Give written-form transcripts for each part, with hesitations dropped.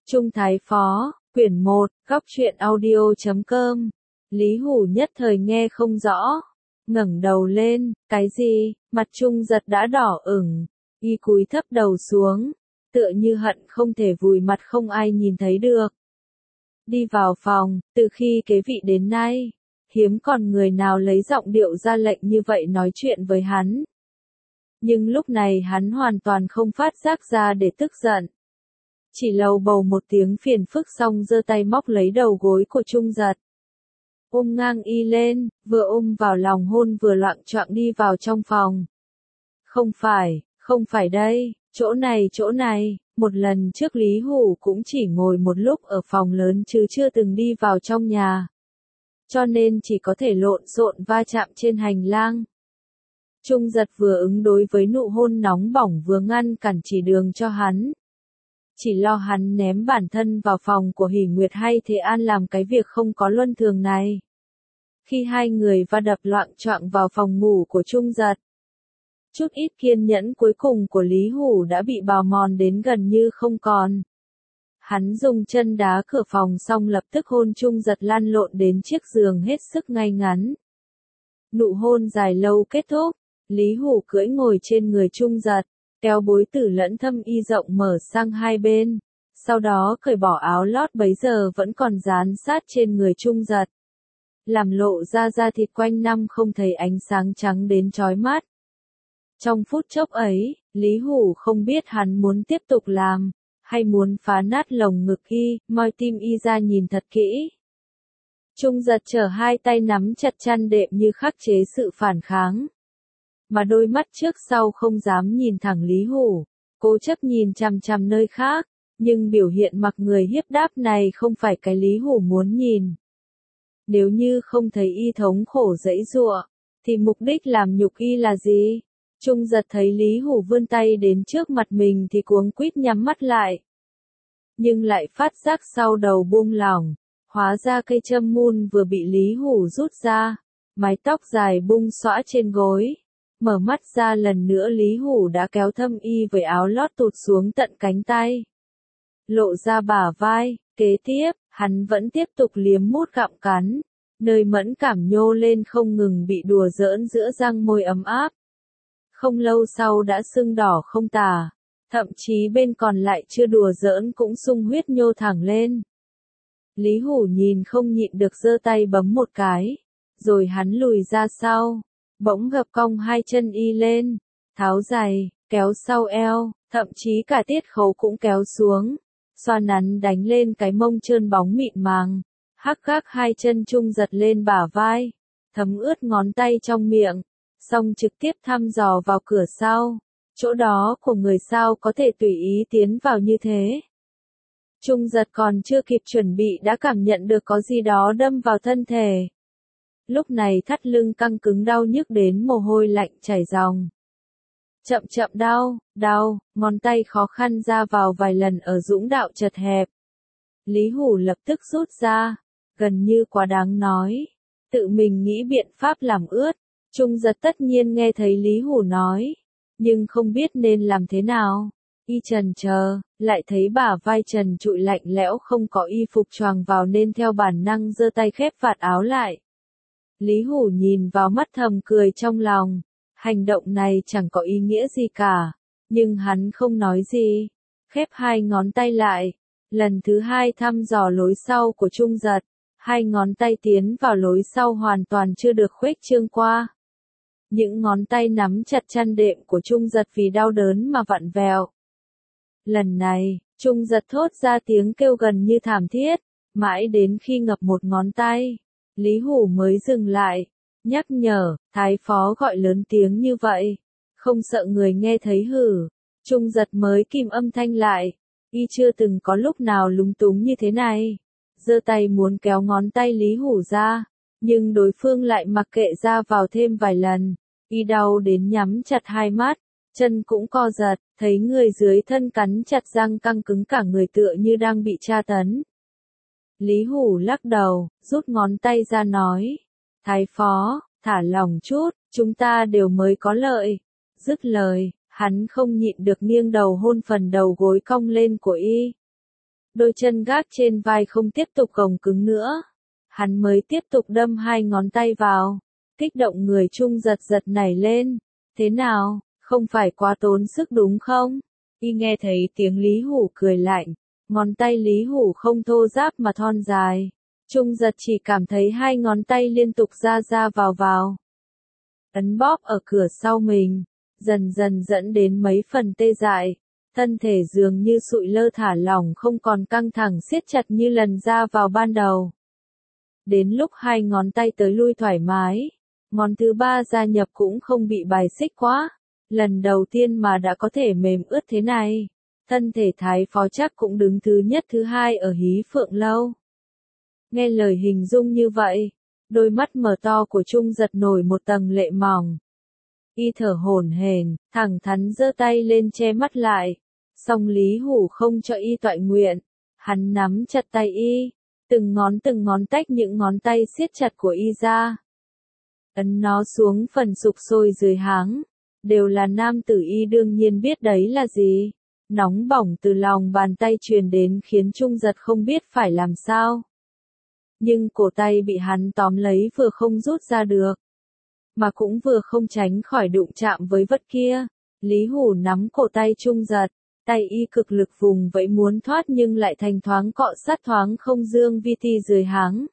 Trung Thái Phó, quyển 1, góc truyện audio.com. Lý Hủ nhất thời nghe không rõ, ngẩng đầu lên, cái gì? Mặt Trung Giật đã đỏ ửng, y cúi thấp đầu xuống, tựa như hận không thể vùi mặt không ai nhìn thấy được. Đi vào phòng, từ khi kế vị đến nay, hiếm còn người nào lấy giọng điệu ra lệnh như vậy nói chuyện với hắn. Nhưng lúc này hắn hoàn toàn không phát giác ra để tức giận. Chỉ lầu bầu một tiếng phiền phức xong giơ tay móc lấy đầu gối của Trung Giật. Ôm ngang y lên, vừa ôm vào lòng hôn vừa loạng choạng đi vào trong phòng. Không phải đây, chỗ này, một lần trước Lý Hủ cũng chỉ ngồi một lúc ở phòng lớn chứ chưa từng đi vào trong nhà. Cho nên chỉ có thể lộn xộn va chạm trên hành lang. Trung Giật vừa ứng đối với nụ hôn nóng bỏng vừa ngăn cản chỉ đường cho hắn. Chỉ lo hắn ném bản thân vào phòng của Hỷ Nguyệt hay Thế An làm cái việc không có luân thường này. Khi hai người va đập loạng choạng vào phòng ngủ của Trung Giật, chút ít kiên nhẫn cuối cùng của Lý Hủ đã bị bào mòn đến gần như không còn. Hắn dùng chân đá cửa phòng xong lập tức hôn Trung Giật lăn lộn đến chiếc giường hết sức ngay ngắn. Nụ hôn dài lâu kết thúc, Lý Hủ cưỡi ngồi trên người Trung Giật, kéo bối tử lẫn thâm y rộng mở sang hai bên, sau đó cởi bỏ áo lót bấy giờ vẫn còn dán sát trên người Trung Giật. Làm lộ ra da thịt quanh năm không thấy ánh sáng trắng đến chói mắt. Trong phút chốc ấy, Lý Hủ không biết hắn muốn tiếp tục làm, hay muốn phá nát lồng ngực y, moi tim y ra nhìn thật kỹ. Trung Giật trở hai tay nắm chặt chăn đệm như khắc chế sự phản kháng. Mà đôi mắt trước sau không dám nhìn thẳng Lý Hủ, cố chấp nhìn chằm chằm nơi khác, nhưng biểu hiện mặc người hiếp đáp này không phải cái Lý Hủ muốn nhìn. Nếu như không thấy y thống khổ giãy giụa, thì mục đích làm nhục y là gì? Trung Giật thấy Lý Hủ vươn tay đến trước mặt mình thì cuống quýt nhắm mắt lại. Nhưng lại phát giác sau đầu buông lỏng, hóa ra cây châm mun vừa bị Lý Hủ rút ra, mái tóc dài bung xõa trên gối. Mở mắt ra lần nữa Lý Hủ đã kéo thâm y với áo lót tụt xuống tận cánh tay. Lộ ra bả vai, kế tiếp, hắn vẫn tiếp tục liếm mút gặm cắn. Nơi mẫn cảm nhô lên không ngừng bị đùa giỡn giữa răng môi ấm áp. Không lâu sau đã sưng đỏ không tả, thậm chí bên còn lại chưa đùa giỡn cũng sung huyết nhô thẳng lên. Lý Hủ nhìn không nhịn được giơ tay bấm một cái, rồi hắn lùi ra sau. Bỗng gập cong hai chân y lên, tháo giày, kéo sau eo, thậm chí cả tiết khấu cũng kéo xuống, xoa nắn đánh lên cái mông trơn bóng mịn màng, hắc gác hai chân Trung Giật lên bả vai, thấm ướt ngón tay trong miệng, xong trực tiếp thăm dò vào cửa sau, chỗ đó của người sao có thể tùy ý tiến vào như thế. Trung Giật còn chưa kịp chuẩn bị đã cảm nhận được có gì đó đâm vào thân thể. Lúc này thắt lưng căng cứng đau nhức đến mồ hôi lạnh chảy ròng. Chậm đau, ngón tay khó khăn ra vào vài lần ở dũng đạo chật hẹp. Lý Hủ lập tức rút ra, gần như quá đáng nói. Tự mình nghĩ biện pháp làm ướt. Trung Giật tất nhiên nghe thấy Lý Hủ nói, nhưng không biết nên làm thế nào. Y chần chờ, lại thấy bả vai trần trụi lạnh lẽo không có y phục choàng vào nên theo bản năng giơ tay khép vạt áo lại. Lý Hủ nhìn vào mắt thầm cười trong lòng, hành động này chẳng có ý nghĩa gì cả, nhưng hắn không nói gì, khép hai ngón tay lại, lần thứ hai thăm dò lối sau của Trung Giật, hai ngón tay tiến vào lối sau hoàn toàn chưa được khuếch trương qua. Những ngón tay nắm chặt chăn đệm của Trung Giật vì đau đớn mà vặn vẹo. Lần này, Trung Giật thốt ra tiếng kêu gần như thảm thiết, mãi đến khi ngập một ngón tay. Lý Hủ mới dừng lại, nhắc nhở, Thái Phó gọi lớn tiếng như vậy, không sợ người nghe thấy hử. Trung Giật mới kìm âm thanh lại, y chưa từng có lúc nào lúng túng như thế này. Giơ tay muốn kéo ngón tay Lý Hủ ra, nhưng đối phương lại mặc kệ ra vào thêm vài lần, y đau đến nhắm chặt hai mắt, chân cũng co giật, thấy người dưới thân cắn chặt răng căng cứng cả người tựa như đang bị tra tấn. Lý Hủ lắc đầu, rút ngón tay ra nói, Thái Phó, thả lỏng chút, chúng ta đều mới có lợi. Dứt lời, hắn không nhịn được nghiêng đầu hôn phần đầu gối cong lên của y. đôi chân gác trên vai không tiếp tục gồng cứng nữa. Hắn mới tiếp tục đâm 2 ngón tay vào. Kích động người Trung giật giật nảy lên. Thế nào, không phải quá tốn sức đúng không? Y nghe thấy tiếng Lý Hủ cười lạnh. Ngón tay Lý Hủ không thô ráp mà thon dài. Trung giật chỉ cảm thấy 2 ngón tay liên tục ra ra vào. Ấn bóp ở cửa sau mình, dần dần dẫn đến mấy phần tê dại. Thân thể dường như sụi lơ thả lỏng không còn căng thẳng siết chặt như lần ra vào ban đầu. Đến lúc 2 ngón tay tới lui thoải mái, ngón thứ 3 gia nhập cũng không bị bài xích quá. Lần đầu tiên mà đã có thể mềm ướt thế này. Thân thể Thái Phó chắc cũng đứng thứ nhất thứ hai ở Hí Phượng Lâu. Nghe lời hình dung như vậy, đôi mắt mở to của Trung giật nổi một tầng lệ mỏng. Y thở hổn hển, thẳng thắn giơ tay lên che mắt lại. Song Lý Hủ không cho y toại nguyện. Hắn nắm chặt tay y, từng ngón tách những ngón tay siết chặt của y ra. Ấn nó xuống phần sục sôi dưới háng. Đều là nam tử y đương nhiên biết đấy là gì. Nóng bỏng từ lòng bàn tay truyền đến khiến Trung giật không biết phải làm sao. Nhưng cổ tay bị hắn tóm lấy vừa không rút ra được. Mà cũng vừa không tránh khỏi đụng chạm với vật kia. Lý Hủ nắm cổ tay Trung giật. Tay y cực lực vùng vẫy muốn thoát nhưng lại thành thoáng cọ sát thoáng không dương vi ti dưới háng.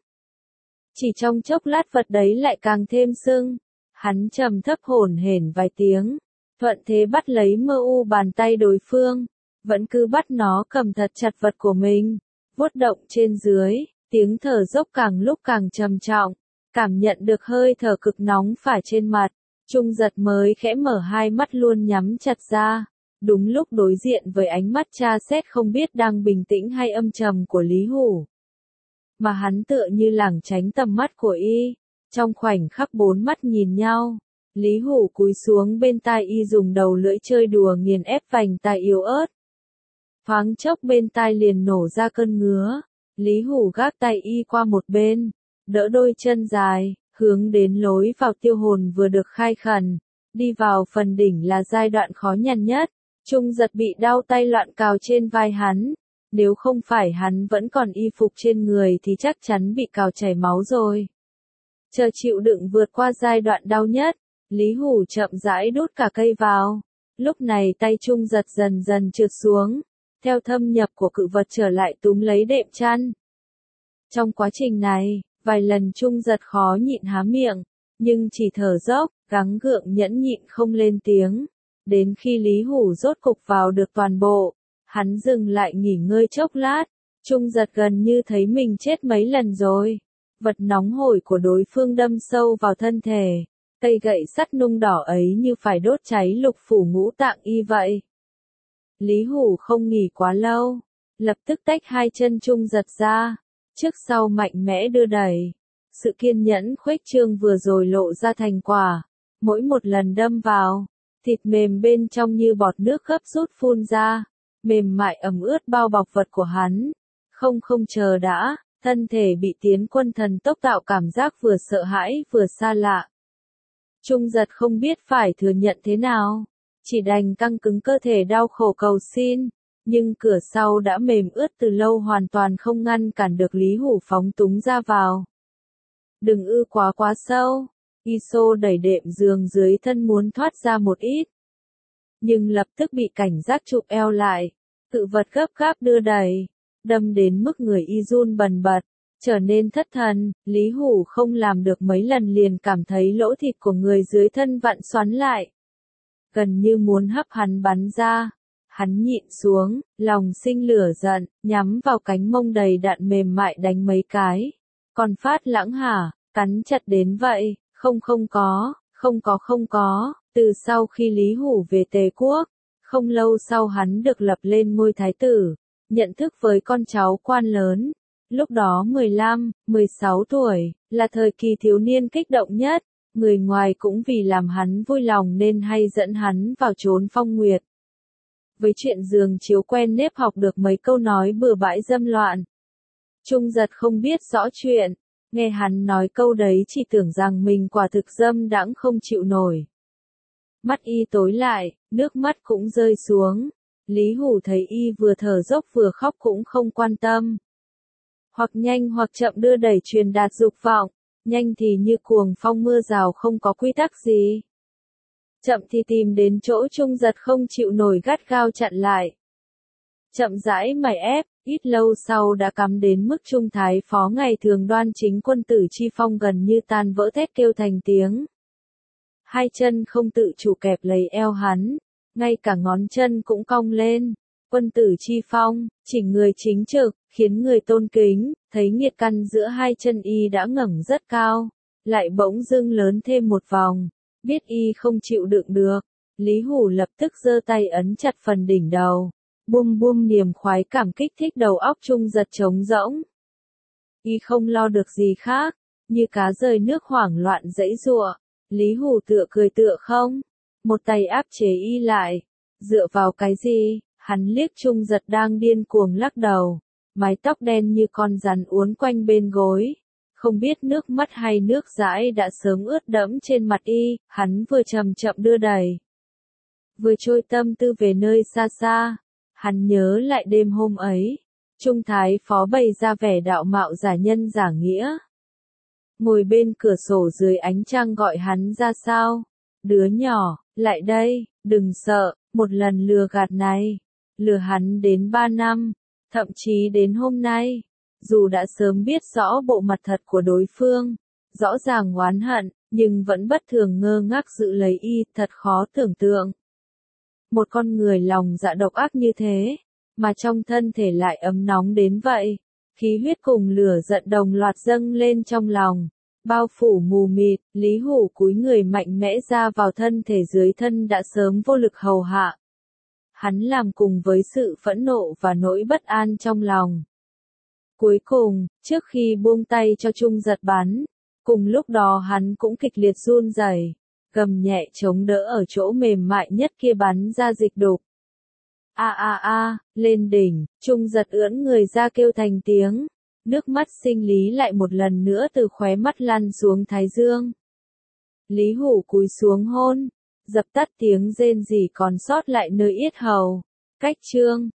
Chỉ trong chốc lát vật đấy lại càng thêm sưng. Hắn trầm thấp hổn hển vài tiếng. Thuận thế bắt lấy mơ u bàn tay đối phương. Vẫn cứ bắt nó cầm thật chặt vật của mình. Vuốt động trên dưới. Tiếng thở dốc càng lúc càng trầm trọng. Cảm nhận được hơi thở cực nóng phả trên mặt. Trung giật mới khẽ mở 2 mắt luôn nhắm chặt ra. Đúng lúc đối diện với ánh mắt tra xét không biết đang bình tĩnh hay âm trầm của Lý Hủ. Mà hắn tựa như lảng tránh tầm mắt của y. Trong khoảnh khắc 4 mắt nhìn nhau, Lý Hủ cúi xuống bên tai y dùng đầu lưỡi chơi đùa nghiền ép vành tai yếu ớt. Thoáng chốc bên tai liền nổ ra cơn ngứa. Lý Hủ gác tay y qua một bên, đỡ đôi chân dài, hướng đến lối vào tiêu hồn vừa được khai khẩn. Đi vào phần đỉnh là giai đoạn khó nhằn nhất. Trung giật bị đau tay loạn cào trên vai hắn. Nếu không phải hắn vẫn còn y phục trên người thì chắc chắn bị cào chảy máu rồi. Chờ chịu đựng vượt qua giai đoạn đau nhất, Lý Hủ chậm rãi đút cả cây vào. Lúc này tay Trung giật dần dần trượt xuống, theo thâm nhập của cự vật trở lại túm lấy đệm chăn. Trong quá trình này, vài lần Trung giật khó nhịn há miệng, nhưng chỉ thở dốc, gắng gượng nhẫn nhịn không lên tiếng. Đến khi Lý Hủ rốt cục vào được toàn bộ, hắn dừng lại nghỉ ngơi chốc lát. Trung giật gần như thấy mình chết mấy lần rồi. Vật nóng hổi của đối phương đâm sâu vào thân thể. Cây gậy sắt nung đỏ ấy như phải đốt cháy lục phủ ngũ tạng y vậy. Lý Hủ không nghỉ quá lâu. Lập tức tách 2 chân Trung giật ra. Trước sau mạnh mẽ đưa đẩy. Sự kiên nhẫn khuếch trương vừa rồi lộ ra thành quả. Mỗi một lần đâm vào, thịt mềm bên trong như bọt nước gấp rút phun ra. Mềm mại ẩm ướt bao bọc vật của hắn. Không chờ đã, thân thể bị tiến quân thần tốc tạo cảm giác vừa sợ hãi vừa xa lạ. Trung giật không biết phải thừa nhận thế nào. Chỉ đành căng cứng cơ thể đau khổ cầu xin. Nhưng cửa sau đã mềm ướt từ lâu hoàn toàn không ngăn cản được Lý Hủ phóng túng ra vào. Đừng ư quá sâu. Iso đẩy đệm giường dưới thân muốn thoát ra một ít. Nhưng lập tức bị cảnh giác chụp eo lại. Cự vật gấp gáp đưa đẩy. Đâm đến mức người y run bần bật. Trở nên thất thần. Lý Hủ không làm được mấy lần liền cảm thấy lỗ thịt của người dưới thân vặn xoắn lại. Gần như muốn hấp hắn bắn ra. Hắn nhịn xuống, lòng sinh lửa giận, nhắm vào cánh mông đầy đạn mềm mại đánh mấy cái. Còn Phát Lãng hả, cắn chặt đến vậy, không có. Từ sau khi Lý Hủ về Tề Quốc, không lâu sau hắn được lập lên ngôi thái tử, nhận thức với con cháu quan lớn. Lúc đó 15, 16 tuổi, là thời kỳ thiếu niên kích động nhất. Người ngoài cũng vì làm hắn vui lòng nên hay dẫn hắn vào chốn phong nguyệt. Với chuyện giường chiếu quen nếp học được mấy câu nói bừa bãi dâm loạn. Trung giật không biết rõ chuyện, nghe hắn nói câu đấy chỉ tưởng rằng mình quả thực dâm đãng không chịu nổi. Mắt y tối lại, nước mắt cũng rơi xuống. Lý Hủ thấy y vừa thở dốc vừa khóc cũng không quan tâm. Hoặc nhanh hoặc chậm đưa đẩy truyền đạt dục vọng, nhanh thì như cuồng phong mưa rào không có quy tắc gì. Chậm thì tìm đến chỗ Trung Giật không chịu nổi gắt gao chặn lại. Chậm rãi mày ép, ít lâu sau đã cắm đến mức Trung Thái Phó ngày thường đoan chính quân tử chi phong gần như tan vỡ thét kêu thành tiếng. Hai chân không tự chủ kẹp lấy eo hắn, ngay cả ngón chân cũng cong lên. Quân tử chi phong, chỉnh người chính trực, khiến người tôn kính, thấy nghiệt căn giữa hai chân y đã ngẩng rất cao, lại bỗng dưng lớn thêm một vòng, biết y không chịu đựng được. Lý Hủ lập tức giơ tay ấn chặt phần đỉnh đầu, bum bum niềm khoái cảm kích thích đầu óc Trung Giật trống rỗng. Y không lo được gì khác, như cá rời nước hoảng loạn giãy giụa. Lý Hủ tựa cười tựa không, một tay áp chế y lại. Dựa vào cái gì? Hắn liếc Trung Giật đang điên cuồng lắc đầu, mái tóc đen như con rắn uốn quanh bên gối. Không biết nước mắt hay nước dãi đã sớm ướt đẫm trên mặt y, hắn vừa chậm chậm đưa đẩy, vừa trôi tâm tư về nơi xa xa. Hắn nhớ lại đêm hôm ấy, Trung Thái Phó bày ra vẻ đạo mạo giả nhân giả nghĩa. Ngồi bên cửa sổ dưới ánh trăng gọi hắn ra sao? Đứa nhỏ, lại đây, đừng sợ, một lần lừa gạt này. Lừa hắn đến 3 năm, thậm chí đến hôm nay. Dù đã sớm biết rõ bộ mặt thật của đối phương, rõ ràng oán hận, nhưng vẫn bất thường ngơ ngác giữ lấy y, thật khó tưởng tượng. Một con người lòng dạ độc ác như thế, mà trong thân thể lại ấm nóng đến vậy. Khí huyết cùng lửa giận đồng loạt dâng lên trong lòng, bao phủ mù mịt. Lý Hủ cúi người mạnh mẽ ra vào thân thể dưới thân đã sớm vô lực hầu hạ. Hắn làm cùng với sự phẫn nộ và nỗi bất an trong lòng. Cuối cùng, trước khi buông tay cho Trung Giật bắn, cùng lúc đó hắn cũng kịch liệt run rẩy, gầm nhẹ chống đỡ ở chỗ mềm mại nhất kia bắn ra dịch đục. Lên đỉnh, Trung Giật ưỡn người ra kêu thành tiếng. Nước mắt sinh lý lại một lần nữa từ khóe mắt lăn xuống thái dương. Lý Hủ cúi xuống hôn, dập tắt tiếng rên rỉ còn sót lại nơi yết hầu. Cách chương